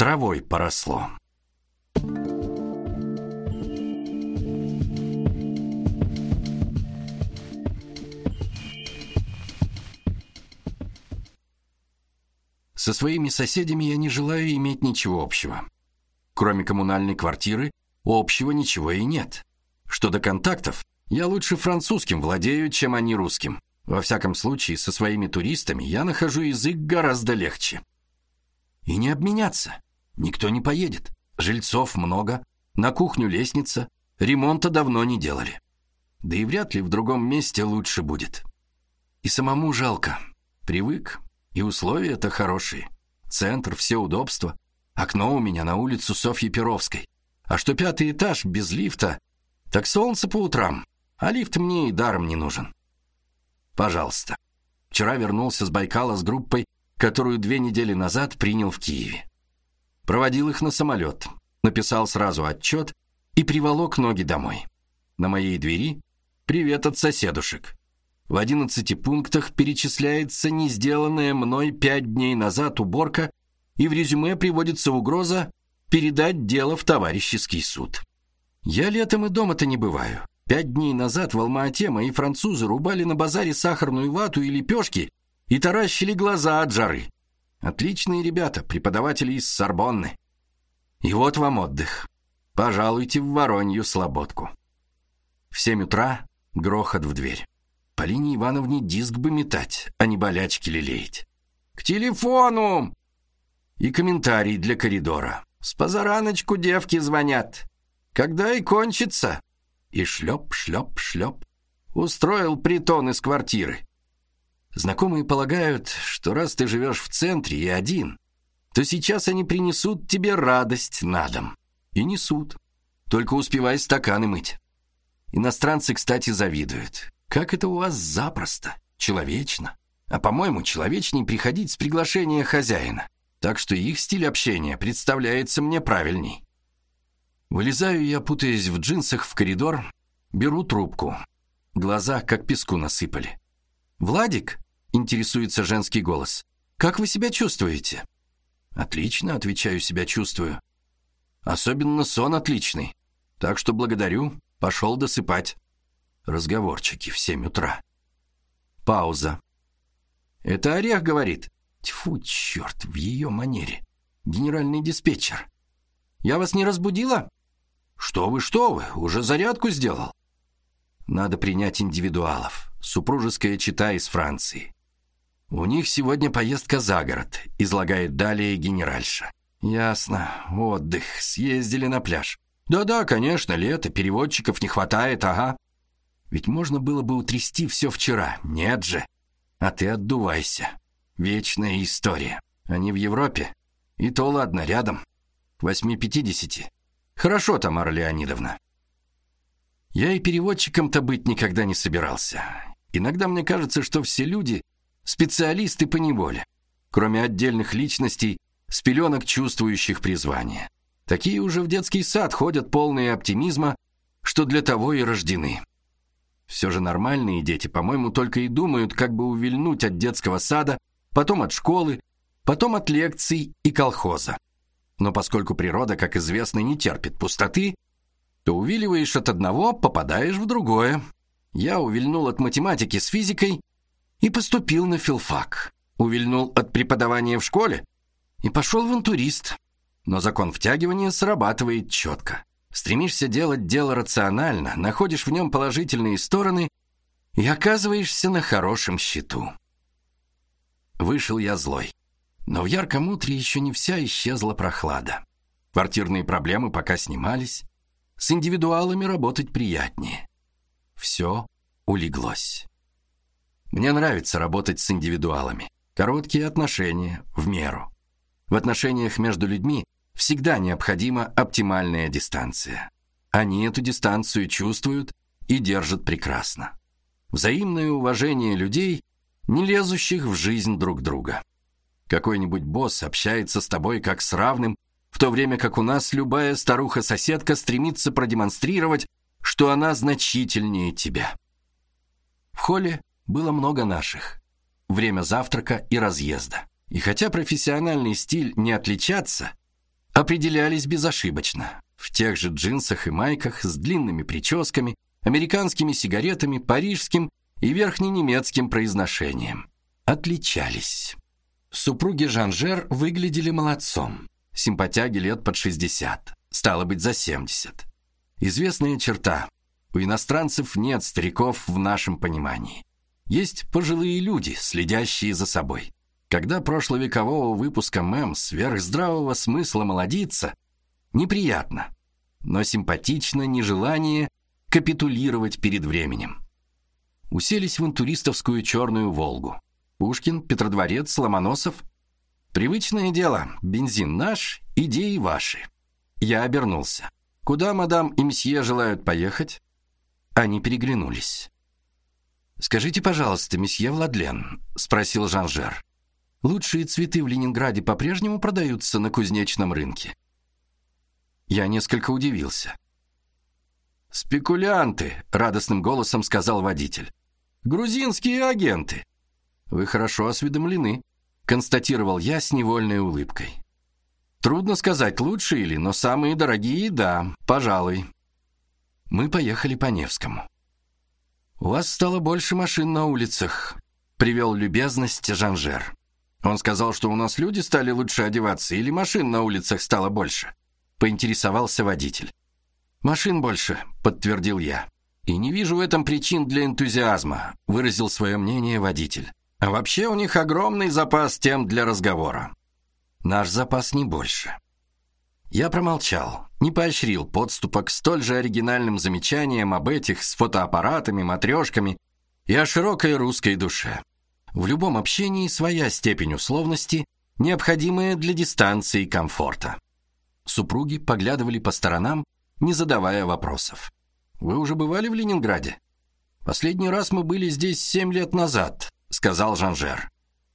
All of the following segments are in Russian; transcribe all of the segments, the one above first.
травой поросло. Со своими соседями я не желаю иметь ничего общего. Кроме коммунальной квартиры, общего ничего и нет. Что до контактов, я лучше французским владею, чем они русским. Во всяком случае, со своими туристами я нахожу язык гораздо легче. И не обменяться. Никто не поедет. Жильцов много, на кухню лестница, ремонта давно не делали. Да и вряд ли в другом месте лучше будет. И самому жалко. Привык. И условия-то хорошие. Центр, все удобства. Окно у меня на улицу Софьи Перовской. А что 5-й этаж без лифта, так солнце по утрам. А лифт мне и даром не нужен. Пожалуйста. Вчера вернулся с Байкала с группой, которую 2 недели назад принял в Киеве. Проводил их на самолет. Написал сразу отчет и приволок ноги домой. На моей двери «Привет от соседушек». В 11 пунктах перечисляется не сделанная мной 5 дней назад уборка, и в резюме приводится угроза передать дело в товарищеский суд. Я летом и дома-то не бываю. 5 дней назад в Алма-Ате мои французы рубали на базаре сахарную вату и лепешки и таращили глаза от жары. Отличные ребята, преподаватели из Сорбонны. И вот вам отдых. Пожалуйте в Воронью Слободку. В 7 утра грохот в дверь. Полине Ивановне диск бы метать, а не болячки лелеять. «К телефону!» И комментарий для коридора. «С позараночку девки звонят. Когда и кончится?» И шлеп, шлеп, шлеп. Устроил притон из квартиры. Знакомые полагают, что раз ты живешь в центре и один, то сейчас они принесут тебе радость на дом. И несут. Только успевай стаканы мыть. Иностранцы, кстати, завидуют. Как это у вас запросто, человечно. А, по-моему, человечней приходить с приглашения хозяина. Так что их стиль общения представляется мне правильней. Вылезаю я, путаясь в джинсах, в коридор, беру трубку. Глаза как песку насыпали. «Владик?» — интересуется женский голос. «Как вы себя чувствуете?» «Отлично», — отвечаю, себя чувствую. Особенно сон отличный. Так что благодарю, пошел досыпать. Разговорчики в 7 утра. Пауза. «Это Орех говорит». Тьфу, черт, в ее манере. Генеральный диспетчер. «Я вас не разбудила?» Что вы, уже зарядку сделал». Надо принять индивидуалов. Супружеская чета из Франции. У них сегодня поездка за город, излагает далее генеральша. Ясно, отдых, съездили на пляж. Да-да, конечно, лето, переводчиков не хватает, ага. Ведь можно было бы утрясти все вчера, нет же. А ты отдувайся. Вечная история. Они в Европе. И то ладно, рядом. К 8:50. Хорошо, Тамара Леонидовна. Я и переводчиком-то быть никогда не собирался. Иногда мне кажется, что все люди специалисты по неволе, кроме отдельных личностей, с пеленок чувствующих призвание. Такие уже в детский сад ходят полные оптимизма, что для того и рождены. Все же нормальные дети, по-моему, только и думают, как бы увильнуть от детского сада, потом от школы, потом от лекций и колхоза. Но поскольку природа, как известно, не терпит пустоты, то увиливаешь от одного, попадаешь в другое. Я увильнул от математики с физикой и поступил на филфак. Увильнул от преподавания в школе и пошел в интурист. Но закон втягивания срабатывает четко. Стремишься делать дело рационально, находишь в нем положительные стороны и оказываешься на хорошем счету. Вышел я злой. Но в ярком утре еще не вся исчезла прохлада. Квартирные проблемы пока снимались. С индивидуалами работать приятнее. Все улеглось. Мне нравится работать с индивидуалами. Короткие отношения, в меру. В отношениях между людьми всегда необходима оптимальная дистанция. Они эту дистанцию чувствуют и держат прекрасно. Взаимное уважение людей, не лезущих в жизнь друг друга. Какой-нибудь босс общается с тобой как с равным, в то время как у нас любая старуха-соседка стремится продемонстрировать, что она значительнее тебя. В холле было много наших. Время завтрака и разъезда. И хотя профессиональный стиль не отличаться, определялись безошибочно. В тех же джинсах и майках, с длинными прическами, американскими сигаретами, парижским и верхненемецким произношением. Отличались. Супруги Жанжер выглядели молодцом. Симпатяги лет под 60, стало быть, за 70. Известная черта: у иностранцев нет стариков в нашем понимании. Есть пожилые люди, следящие за собой. Когда прошловекового выпуска МЭМ сверхздравого смысла молодиться, неприятно, но симпатично нежелание капитулировать перед временем. Уселись в интуристовскую черную «Волгу». Пушкин, Петродворец, Ломоносов. Привычное дело, бензин наш, идеи ваши. Я обернулся. Куда мадам и мсье желают поехать? Они переглянулись. «Скажите, пожалуйста, месье Владлен», — спросил Жанжер, «лучшие цветы в Ленинграде по-прежнему продаются на кузнечном рынке?» Я несколько удивился. «Спекулянты», — радостным голосом сказал водитель. «Грузинские агенты». «Вы хорошо осведомлены», — констатировал я с невольной улыбкой. «Трудно сказать, лучшие ли, но самые дорогие — да, пожалуй». Мы поехали по Невскому. «У вас стало больше машин на улицах», — привел любезность Жанжер. «Он сказал, что у нас люди стали лучше одеваться, или машин на улицах стало больше?» — поинтересовался водитель. «Машин больше», — подтвердил я. «И не вижу в этом причин для энтузиазма», — выразил свое мнение водитель. «А вообще у них огромный запас тем для разговора. Наш запас не больше». Я промолчал, не поощрил подступа к столь же оригинальным замечаниям об этих с фотоаппаратами, матрешками и о широкой русской душе. В любом общении своя степень условности, необходимая для дистанции и комфорта. Супруги поглядывали по сторонам, не задавая вопросов. «Вы уже бывали в Ленинграде?» «Последний раз мы были здесь 7 лет назад», — сказал Жанжер.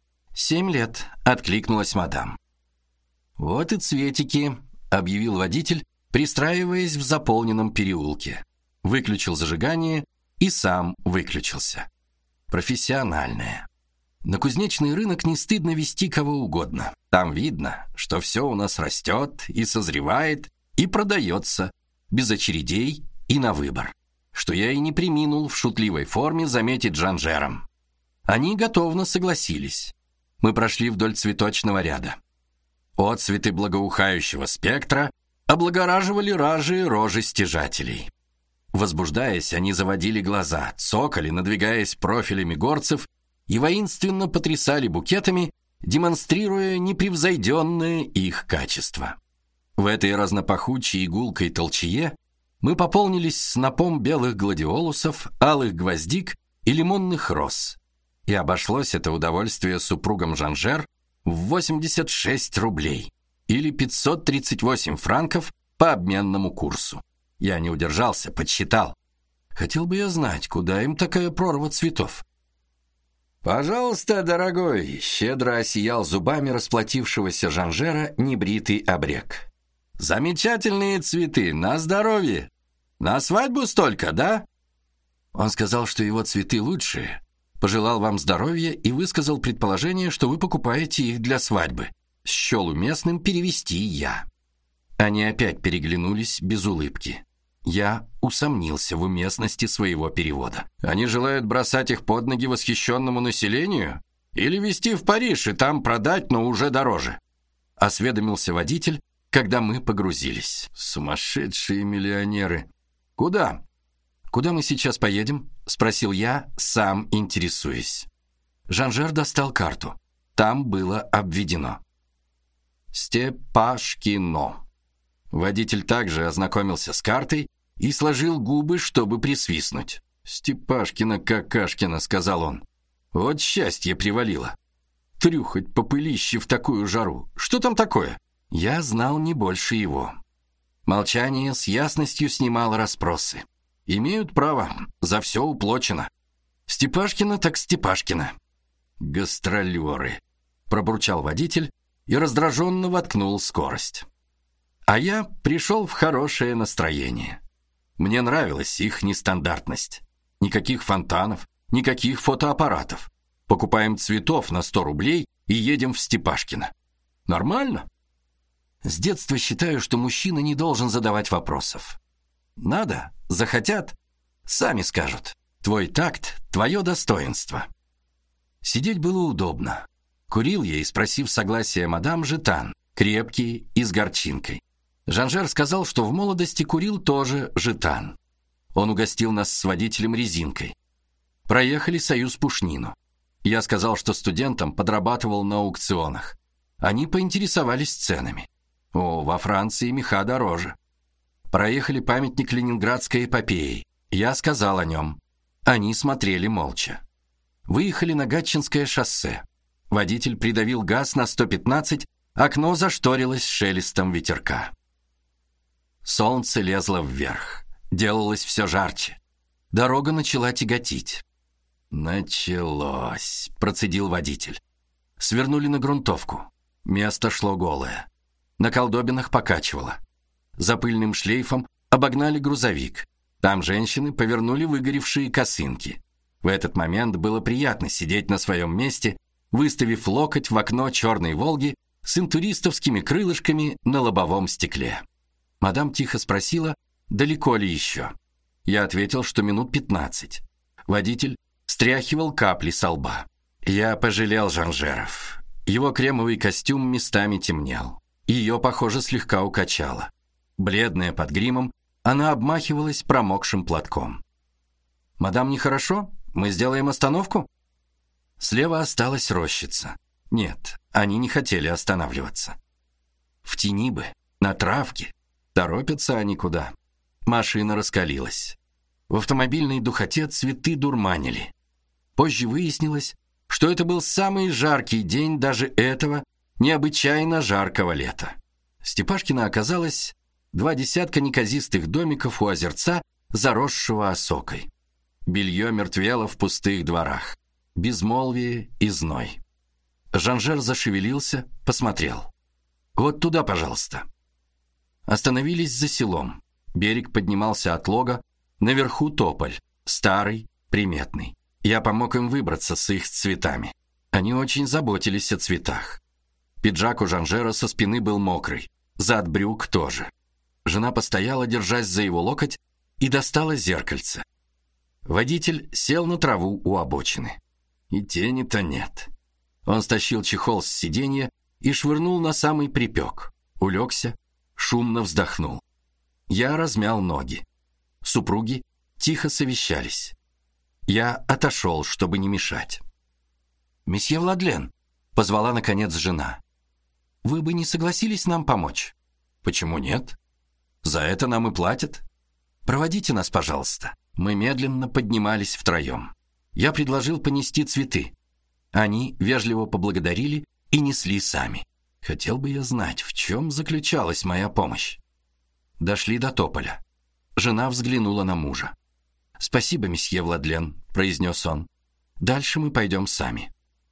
7 лет», — откликнулась мадам. «Вот и цветики», — объявил водитель, пристраиваясь в заполненном переулке. Выключил зажигание и сам выключился. Профессиональное. На кузнечный рынок не стыдно вести кого угодно. Там видно, что все у нас растет и созревает, и продается, без очередей и на выбор. Что я и не преминул в шутливой форме заметить Жанжерам. Они готовно согласились. Мы прошли вдоль цветочного ряда. Отцветы благоухающего спектра облагораживали ражи и рожи стяжателей. Возбуждаясь, они заводили глаза, цокали, надвигаясь профилями горцев, и воинственно потрясали букетами, демонстрируя непревзойденное их качество. В этой разнопахучей игулкой толчее мы пополнились снопом белых гладиолусов, алых гвоздик и лимонных роз, и обошлось это удовольствие супругам Жанжер в 86 рублей или 538 франков по обменному курсу. Я не удержался, подсчитал. Хотел бы я знать, куда им такая прорва цветов. «Пожалуйста, дорогой», — щедро осиял зубами расплатившегося Жанжера небритый обрек. «Замечательные цветы, на здоровье. На свадьбу столько, да?» Он сказал, что его цветы лучшие, пожелал вам здоровья и высказал предположение, что вы покупаете их для свадьбы. Счел уместным перевести я. Они опять переглянулись без улыбки. Я усомнился в уместности своего перевода. Они желают бросать их под ноги восхищенному населению или везти в Париж и там продать, но уже дороже? Осведомился водитель, когда мы погрузились. Сумасшедшие миллионеры. Куда? Куда мы сейчас поедем? Спросил я, сам интересуясь. Жанжер достал карту. Там было обведено Степашкино. Водитель также ознакомился с картой и сложил губы, чтобы присвистнуть. «Степашкино-какашкино», — сказал он. «Вот счастье привалило. Трюхать по пылище в такую жару. Что там такое?» Я знал не больше его. Молчание с ясностью снимало расспросы. Имеют право, за все уплочено. Степашкино так Степашкино. «Гастролеры», — пробурчал водитель и раздраженно воткнул скорость. А я пришел в хорошее настроение. Мне нравилась их нестандартность. Никаких фонтанов, никаких фотоаппаратов. Покупаем цветов на 100 рублей и едем в Степашкино. Нормально? С детства считаю, что мужчина не должен задавать вопросов. Надо, захотят, сами скажут. Твой такт, твое достоинство. Сидеть было удобно. Курил я и, спросив согласия мадам, жетан, крепкий и с горчинкой. Жан-Жер сказал, что в молодости курил тоже жетан. Он угостил нас с водителем резинкой. Проехали Союз-Пушнину. Я сказал, что студентом подрабатывал на аукционах. Они поинтересовались ценами. О, во Франции меха дороже. Проехали памятник Ленинградской эпопеи. Я сказал о нем. Они смотрели молча. Выехали на Гатчинское шоссе. Водитель придавил газ на 115, окно зашторилось шелестом ветерка. Солнце лезло вверх. Делалось все жарче. Дорога начала тяготить. «Началось», — процедил водитель. Свернули на грунтовку. Место шло голое. На колдобинах покачивало. За пыльным шлейфом обогнали грузовик. Там женщины повернули выгоревшие косынки. В этот момент было приятно сидеть на своем месте, выставив локоть в окно черной «Волги» с интуристовскими крылышками на лобовом стекле. Мадам тихо спросила, далеко ли еще. Я ответил, что минут 15. Водитель стряхивал капли со лба. Я пожалел Жан-Жеров. Его кремовый костюм местами темнел. Ее, похоже, слегка укачало. Бледная под гримом, она обмахивалась промокшим платком. «Мадам, нехорошо? Мы сделаем остановку?» Слева осталась рощица. Нет, они не хотели останавливаться. В тени бы, на травке. Торопятся они куда. Машина раскалилась. В автомобильной духоте цветы дурманили. Позже выяснилось, что это был самый жаркий день даже этого необычайно жаркого лета. Степашкина оказалось 20 неказистых домиков у озерца, заросшего осокой. Белье мертвело в пустых дворах. Безмолвие и зной. Жан-Жер зашевелился, посмотрел. «Вот туда, пожалуйста». Остановились за селом. Берег поднимался от лога, наверху тополь, старый, приметный. Я помог им выбраться с их цветами. Они очень заботились о цветах. Пиджак у Жан-Жера со спины был мокрый, зад брюк тоже. Жена постояла, держась за его локоть, и достала зеркальце. Водитель сел на траву у обочины. И тени-то нет. Он стащил чехол с сиденья и швырнул на самый припек. Улегся, шумно вздохнул. Я размял ноги. Супруги тихо совещались. Я отошел, чтобы не мешать. «Месье Владлен», — позвала наконец жена, — «вы бы не согласились нам помочь?» «Почему нет? За это нам и платят. Проводите нас, пожалуйста». Мы медленно поднимались втроем. Я предложил понести цветы. Они вежливо поблагодарили и несли сами. Хотел бы я знать, в чем заключалась моя помощь. Дошли до тополя. Жена взглянула на мужа. «Спасибо, месье Владлен», — произнес он. «Дальше мы пойдем сами».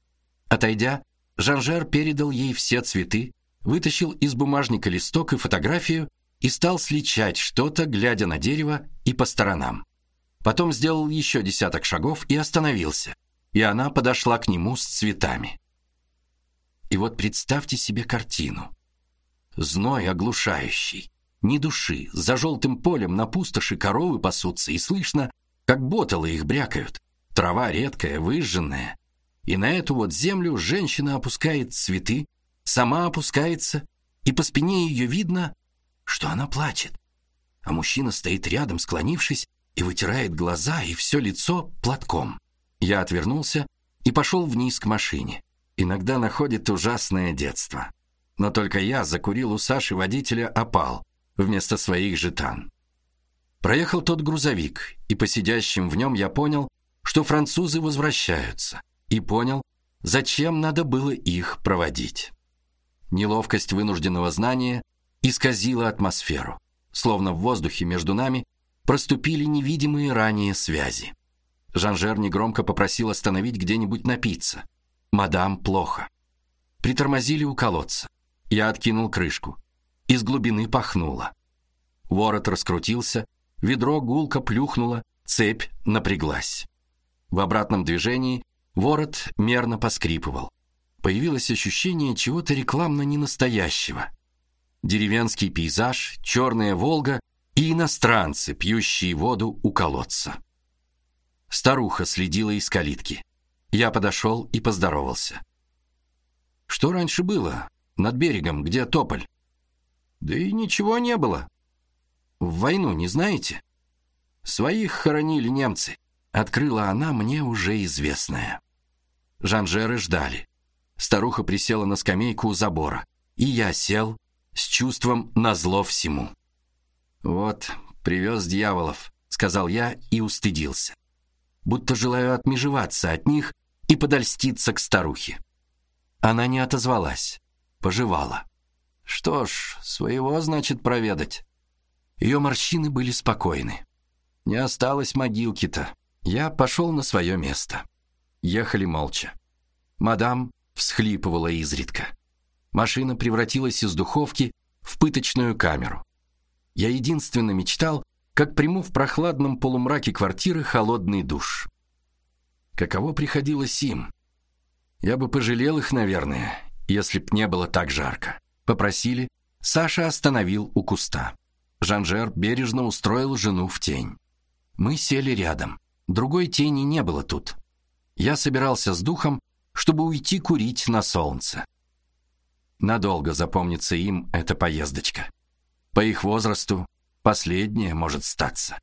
Отойдя, Жан-Жер передал ей все цветы, вытащил из бумажника листок и фотографию и стал сличать что-то, глядя на дерево и по сторонам. Потом сделал еще 10 шагов и остановился, и она подошла к нему с цветами. И вот представьте себе картину. Зной оглушающий, ни души, за желтым полем на пустоши коровы пасутся, и слышно, как боталы их брякают. Трава редкая, выжженная. И на эту вот землю женщина опускает цветы, сама опускается, и по спине ее видно, что она плачет. А мужчина стоит рядом, склонившись, и вытирает глаза и все лицо платком. Я отвернулся и пошел вниз к машине. Иногда находит ужасное детство. Но только я закурил у Саши водителя опал вместо своих жетан. Проехал тот грузовик, и по сидящим в нем я понял, что французы возвращаются, и понял, зачем надо было их проводить. Неловкость вынужденного знания исказила атмосферу, словно в воздухе между нами проступили невидимые ранее связи. Жан-Жер негромко попросил остановить где-нибудь напиться. Мадам плохо. Притормозили у колодца. Я откинул крышку. Из глубины пахнуло. Ворот раскрутился, ведро гулко плюхнуло, цепь напряглась. В обратном движении ворот мерно поскрипывал. Появилось ощущение чего-то рекламно ненастоящего. деревенский пейзаж, черная Волга и иностранцы, пьющие воду у колодца. Старуха следила из калитки. Я подошел и поздоровался. Что раньше было над берегом, где тополь? Да и ничего не было. В войну не знаете? Своих хоронили немцы. Открыла она мне уже известное. Жанжеры ждали. Старуха присела на скамейку у забора, и я сел с чувством назло всему. «Вот, привез дьяволов», — сказал я и устыдился. Будто желаю отмежеваться от них и подольститься к старухе. Она не отозвалась, пожевала. Что ж, своего, значит, проведать. Ее морщины были спокойны. Не осталось могилки-то. Я пошел на свое место. Ехали молча. Мадам всхлипывала изредка. Машина превратилась из духовки в пыточную камеру. Я единственно мечтал, как приму в прохладном полумраке квартиры холодный душ. Каково приходилось им? Я бы пожалел их, наверное, если б не было так жарко. Попросили, Саша остановил у куста. Жанжер бережно устроил жену в тень. Мы сели рядом. Другой тени не было тут. Я собирался с духом, чтобы уйти курить на солнце. Надолго запомнится им эта поездочка. По их возрасту последняя может статься.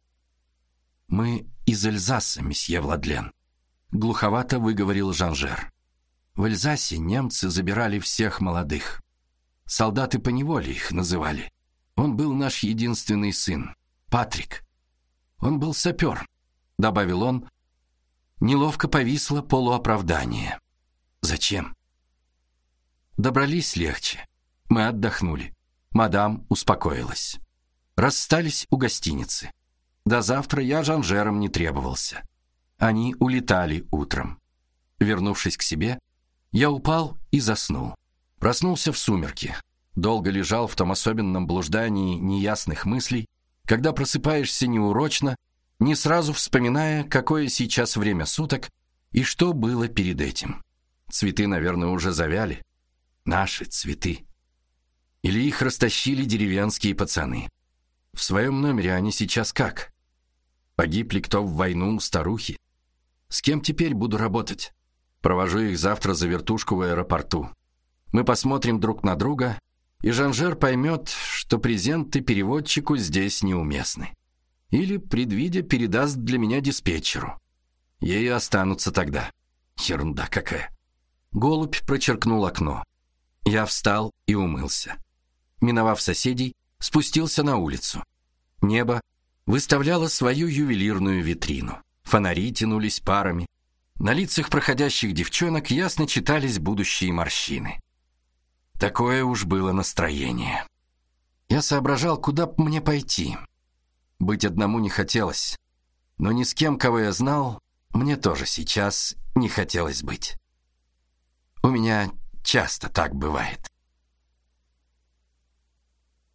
Мы из Эльзаса, месье Владлен, глуховато выговорил Жанжер. В Эльзасе немцы забирали всех молодых. Солдаты поневоле их называли. Он был наш единственный сын, Патрик. Он был сапер, добавил он. Неловко повисло полуоправдание. Зачем? Добрались легче. Мы отдохнули. Мадам успокоилась. Расстались у гостиницы. До завтра я Жанжерам не требовался. Они улетали утром. Вернувшись к себе, я упал и заснул. Проснулся в сумерки. Долго лежал в том особенном блуждании неясных мыслей, когда просыпаешься неурочно, не сразу вспоминая, какое сейчас время суток и что было перед этим. Цветы, наверное, уже завяли. Наши цветы. Или их растащили деревенские пацаны. В своем номере они сейчас как? Погиб ли кто в войну у старухи? С кем теперь буду работать? Провожу их завтра за вертушку в аэропорту. Мы посмотрим друг на друга, и Жанжер поймет, что презенты переводчику здесь неуместны. Или, предвидя, передаст для меня диспетчеру. Ей останутся тогда. Ерунда какая. Голубь прочеркнул окно. Я встал и умылся. Миновав соседей, спустился на улицу. Небо выставляло свою ювелирную витрину. Фонари тянулись парами. На лицах проходящих девчонок ясно читались будущие морщины. Такое уж было настроение. Я соображал, куда б мне пойти. Быть одному не хотелось. Но ни с кем, кого я знал, мне тоже сейчас не хотелось быть. У меня часто так бывает.